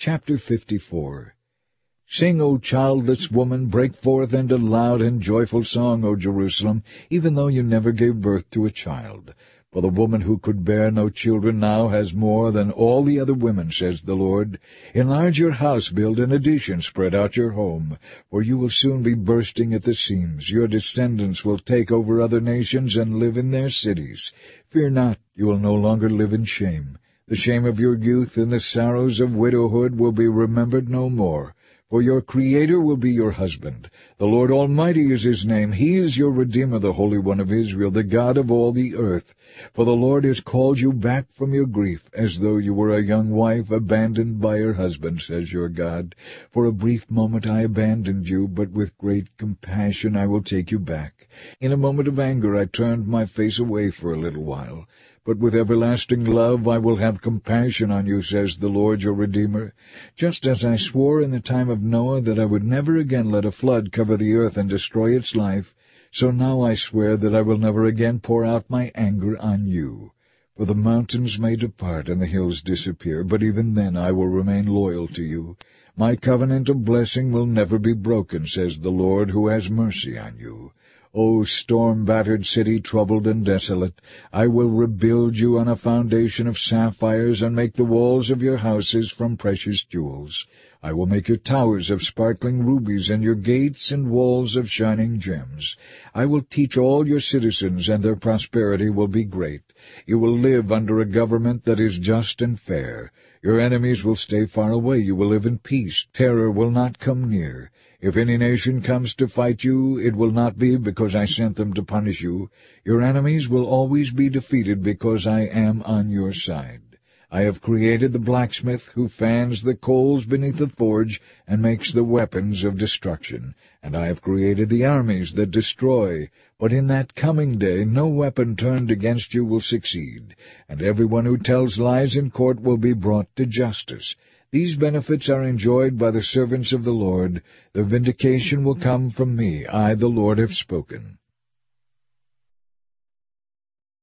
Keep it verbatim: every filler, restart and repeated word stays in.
Chapter fifty-four. Sing, O childless woman, break forth into loud and joyful song, O Jerusalem, even though you never gave birth to a child. For the woman who could bear no children now has more than all the other women, says the Lord. Enlarge your house, build an addition, spread out your home, for you will soon be bursting at the seams. Your descendants will take over other nations and live in their cities. Fear not, you will no longer live in shame. The shame of your youth and the sorrows of widowhood will be remembered no more. For your Creator will be your husband. The Lord Almighty is his name. He is your Redeemer, the Holy One of Israel, the God of all the earth. For the Lord has called you back from your grief, as though you were a young wife abandoned by her husband, says your God. For a brief moment I abandoned you, but with great compassion I will take you back. In a moment of anger I turned my face away for a little while. But with everlasting love I will have compassion on you, says the Lord your Redeemer. Just as I swore in the time of Noah that I would never again let a flood cover the earth and destroy its life, so now I swear that I will never again pour out my anger on you. For the mountains may depart and the hills disappear, but even then I will remain loyal to you. My covenant of blessing will never be broken, says the Lord who has mercy on you. O storm-battered city, troubled and desolate, I will rebuild you on a foundation of sapphires and make the walls of your houses from precious jewels. I will make your towers of sparkling rubies and your gates and walls of shining gems. I will teach all your citizens, and their prosperity will be great. You will live under a government that is just and fair. Your enemies will stay far away. You will live in peace. Terror will not come near. If any nation comes to fight you, it will not be because I sent them to punish you. Your enemies will always be defeated because I am on your side. I have created the blacksmith who fans the coals beneath the forge and makes the weapons of destruction. And I have created the armies that destroy. But in that coming day no weapon turned against you will succeed, and everyone who tells lies in court will be brought to justice. These benefits are enjoyed by the servants of the Lord. The vindication will come from me. I, the Lord, have spoken.